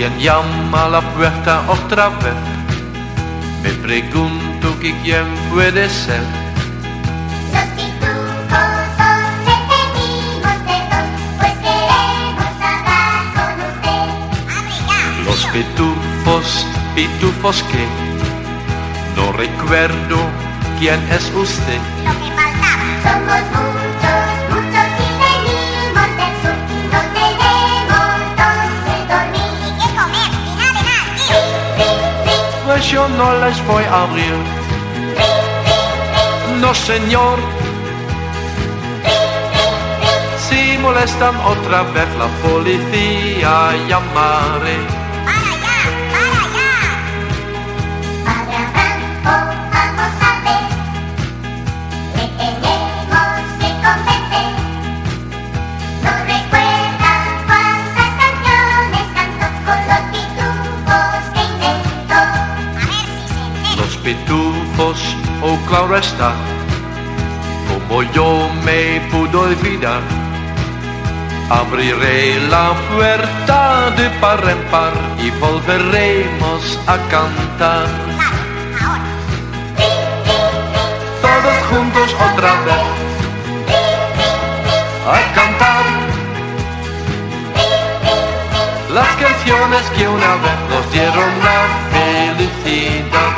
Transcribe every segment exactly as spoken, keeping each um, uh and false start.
Alguien llama a la puerta otra vez. Me pregunto que quién puede ser. Los pitufos os despedimos de dos, pues queremos hablar con usted. ¡Abre ya! Los pitufos, pitufos que no recuerdo quién es usted. Lo que faltaba. Somos muchos, muchos y venimos del sur. No tenemos donde dormir y qué comer, ni nada de nada. Rin, rin, rin, Pues yo no les voy a abrir. rin, rin, rin, No, señor. rin, rin, rin. Si molestan otra vez la policía llamaré. ¡Para ya! ¡Para ya! Padre Abraham, oh, vamos a ver. Le tenemos que convencer. No recuerda cuántas canciones cantó con los pitufos que inventó. A ver si se entera. Los pitufos, oh claro está, como yo me puedo olvidar. Abriré la puerta de par en par y volveremos a cantar. Claro, ahora. Rin, rin, rin. Todos juntos otra vez Rin, rin, rin. a cantar Rin, rin, rin. las canciones que una vez nos dieron la felicidad.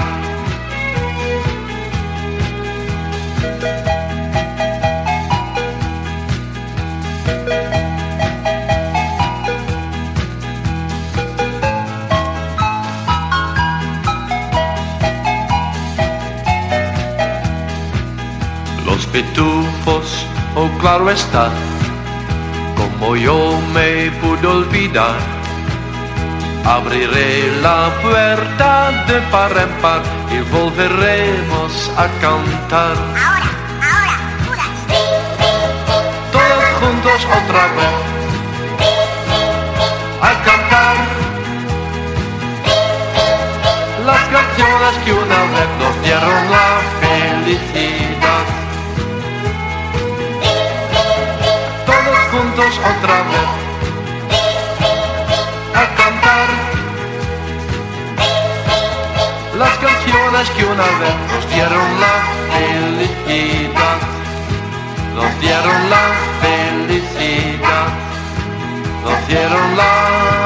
Los pitufos, oh claro está, como yo me pude olvidar. Abriré la puerta de par en par y volveremos a cantar. Ahora, ahora, pura. Rin, rin, rin. Todos juntos otra vez Rin, rin, rin. a cantar las canciones que una vez nos dieron la felicidad. Todos juntos otra vez a cantar las canciones que una vez nos dieron la felicidad. Nos dieron la felicidad. Nos dieron la